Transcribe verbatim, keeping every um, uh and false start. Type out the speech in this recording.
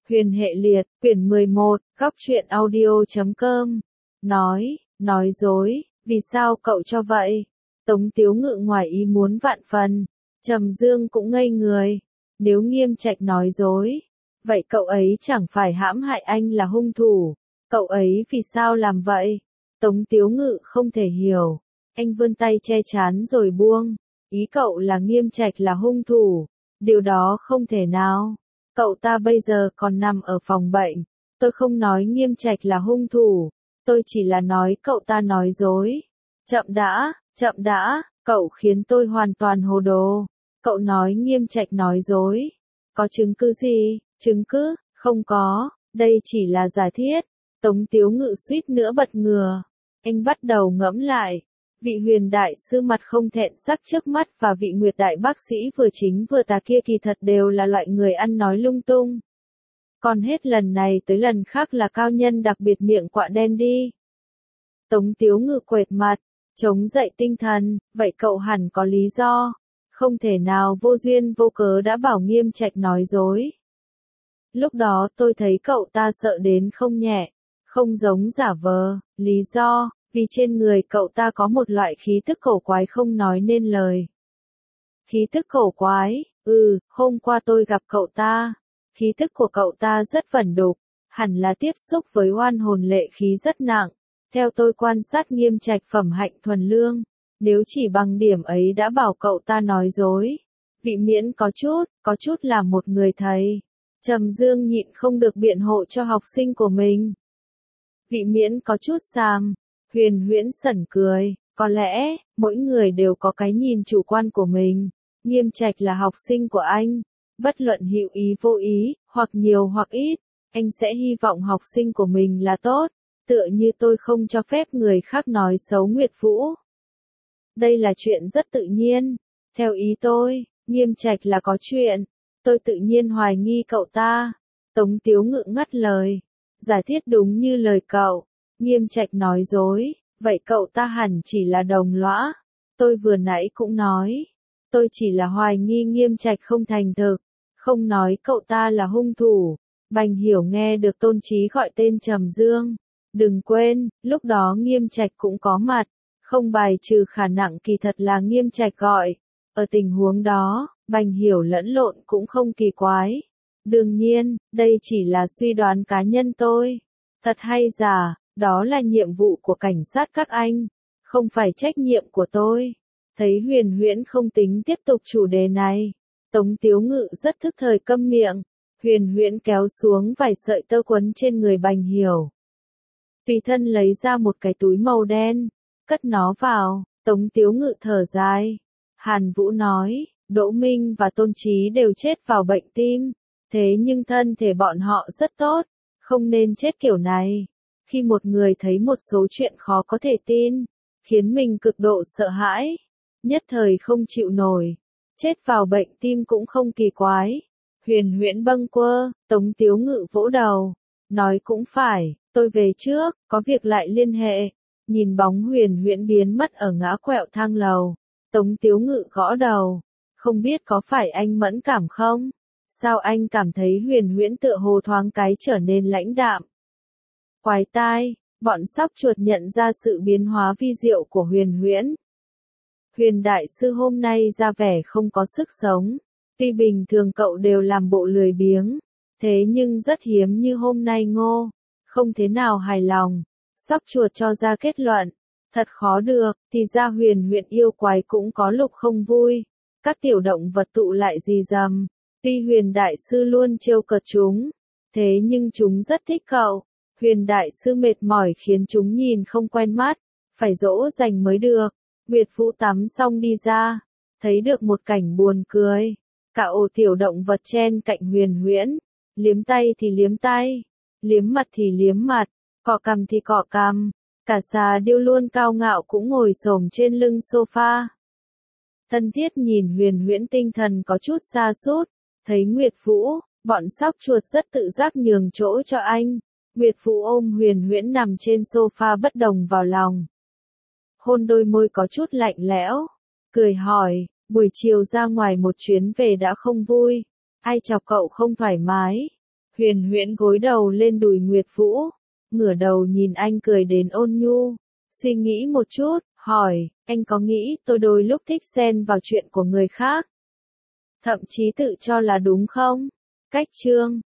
Huyền hệ liệt, quyển mười một, góc truyện audio chấm com. Nói, nói dối, vì sao cậu cho vậy? Tống Tiếu Ngự ngoài ý muốn vạn phần. Trầm Dương cũng ngây người. Nếu Nghiêm Trạch nói dối, vậy cậu ấy chẳng phải hãm hại anh là hung thủ. Cậu ấy vì sao làm vậy? Tống Tiếu Ngự không thể hiểu. Anh vươn tay che chán rồi buông. Ý cậu là Nghiêm Trạch là hung thủ. Điều đó không thể nào. Cậu ta bây giờ còn nằm ở phòng bệnh. Tôi không nói Nghiêm Trạch là hung thủ. Tôi chỉ là nói cậu ta nói dối. Chậm đã, chậm đã, cậu khiến tôi hoàn toàn hồ đồ. Cậu nói Nghiêm Trạch nói dối. Có chứng cứ gì? Chứng cứ? Không có, đây chỉ là giả thiết. Tống Tiếu Ngự suýt nữa bật ngửa. Anh bắt đầu ngẫm lại. Vị Huyền đại sư mặt không thẹn sắc trước mắt và vị Nguyệt đại bác sĩ vừa chính vừa tà kia kỳ thật đều là loại người ăn nói lung tung. Còn hết lần này tới lần khác là cao nhân đặc biệt miệng quạ đen đi. Tống Tiếu Ngự quệt mặt, chống dậy tinh thần, vậy cậu hẳn có lý do. Không thể nào vô duyên vô cớ đã bảo Nghiêm Trạch nói dối. Lúc đó tôi thấy cậu ta sợ đến không nhẹ, không giống giả vờ. Lý do, vì trên người cậu ta có một loại khí tức cổ quái không nói nên lời. Khí tức cổ quái? Ừ, hôm qua tôi gặp cậu ta. Khí tức của cậu ta rất vẩn đục, hẳn là tiếp xúc với oan hồn lệ khí rất nặng. Theo tôi quan sát Nghiêm Trạch phẩm hạnh thuần lương, nếu chỉ bằng điểm ấy đã bảo cậu ta nói dối. Vị Miễn có chút, có chút là một người thầy. Trầm Dương nhịn không được biện hộ cho học sinh của mình. Vị Miễn có chút xàm. Huyền Huyễn sẩn cười, có lẽ, mỗi người đều có cái nhìn chủ quan của mình. Nghiêm Trạch là học sinh của anh. Bất luận hữu ý vô ý, hoặc nhiều hoặc ít, anh sẽ hy vọng học sinh của mình là tốt. Tựa như tôi không cho phép người khác nói xấu Nguyệt Vũ. Đây là chuyện rất tự nhiên. Theo ý tôi, Nghiêm Trạch là có chuyện. Tôi tự nhiên hoài nghi cậu ta. Tống Tiếu Ngự ngắt lời. Giả thiết đúng như lời cậu. Nghiêm Trạch nói dối, vậy cậu ta hẳn chỉ là đồng lõa. Tôi vừa nãy cũng nói. Tôi chỉ là hoài nghi Nghiêm Trạch không thành thực. Không nói cậu ta là hung thủ. Bành Hiểu nghe được Tôn Chí gọi tên Trầm Dương. Đừng quên, lúc đó Nghiêm Trạch cũng có mặt. Không bài trừ khả năng kỳ thật là Nghiêm Trạch gọi. Ở tình huống đó, Bành Hiểu lẫn lộn cũng không kỳ quái. Đương nhiên, đây chỉ là suy đoán cá nhân tôi. Thật hay giả, đó là nhiệm vụ của cảnh sát các anh. Không phải trách nhiệm của tôi. Thấy Huyền Huyễn không tính tiếp tục chủ đề này. Tống Tiếu Ngự rất thức thời câm miệng. Huyền Huyễn kéo xuống vài sợi tơ quấn trên người Bành Hiểu. Tùy thân lấy ra một cái túi màu đen. Cất nó vào. Tống Tiếu Ngự thở dài. Hàn Vũ nói, Đỗ Minh và Tôn Chí đều chết vào bệnh tim. Thế nhưng thân thể bọn họ rất tốt. Không nên chết kiểu này. Khi một người thấy một số chuyện khó có thể tin, khiến mình cực độ sợ hãi, nhất thời không chịu nổi, chết vào bệnh tim cũng không kỳ quái. Huyền Huyễn bâng quơ, Tống Tiếu Ngự vỗ đầu, nói cũng phải, tôi về trước, có việc lại liên hệ. Nhìn bóng Huyền Huyễn biến mất ở ngã quẹo thang lầu, Tống Tiếu Ngự gõ đầu, không biết có phải anh mẫn cảm không? Sao anh cảm thấy Huyền Huyễn tựa hồ thoáng cái trở nên lãnh đạm? Quái tai, bọn sóc chuột nhận ra sự biến hóa vi diệu của Huyền Huyễn. Huyền đại sư hôm nay ra vẻ không có sức sống. Tuy bình thường cậu đều làm bộ lười biếng, thế nhưng rất hiếm như hôm nay ngô, không thế nào hài lòng. Sóc chuột cho ra kết luận, thật khó được, thì ra Huyền Huyễn yêu quái cũng có lúc không vui. Các tiểu động vật tụ lại rì rầm. Tuy Huyền đại sư luôn trêu cợt chúng, thế nhưng chúng rất thích cậu. Huyền đại sư mệt mỏi khiến chúng nhìn không quen mắt, phải dỗ dành mới được. Nguyệt Vũ tắm xong đi ra, thấy được một cảnh buồn cười. Cả ổ tiểu động vật chen cạnh Huyền Huyễn, liếm tay thì liếm tay, liếm mặt thì liếm mặt, cọ cằm thì cọ cằm. Cả xà điêu luôn cao ngạo cũng ngồi xổm trên lưng sofa. Thân thiết nhìn Huyền Huyễn tinh thần có chút sa sút, thấy Nguyệt Vũ, bọn sóc chuột rất tự giác nhường chỗ cho anh. Nguyệt Vũ ôm Huyền Huyễn nằm trên sofa bất đồng vào lòng. Hôn đôi môi có chút lạnh lẽo, cười hỏi, buổi chiều ra ngoài một chuyến về đã không vui, ai chọc cậu không thoải mái? Huyền Huyễn gối đầu lên đùi Nguyệt Vũ, ngửa đầu nhìn anh cười đến ôn nhu. Suy nghĩ một chút, hỏi, anh có nghĩ tôi đôi lúc thích xen vào chuyện của người khác? Thậm chí tự cho là đúng không? Cách chương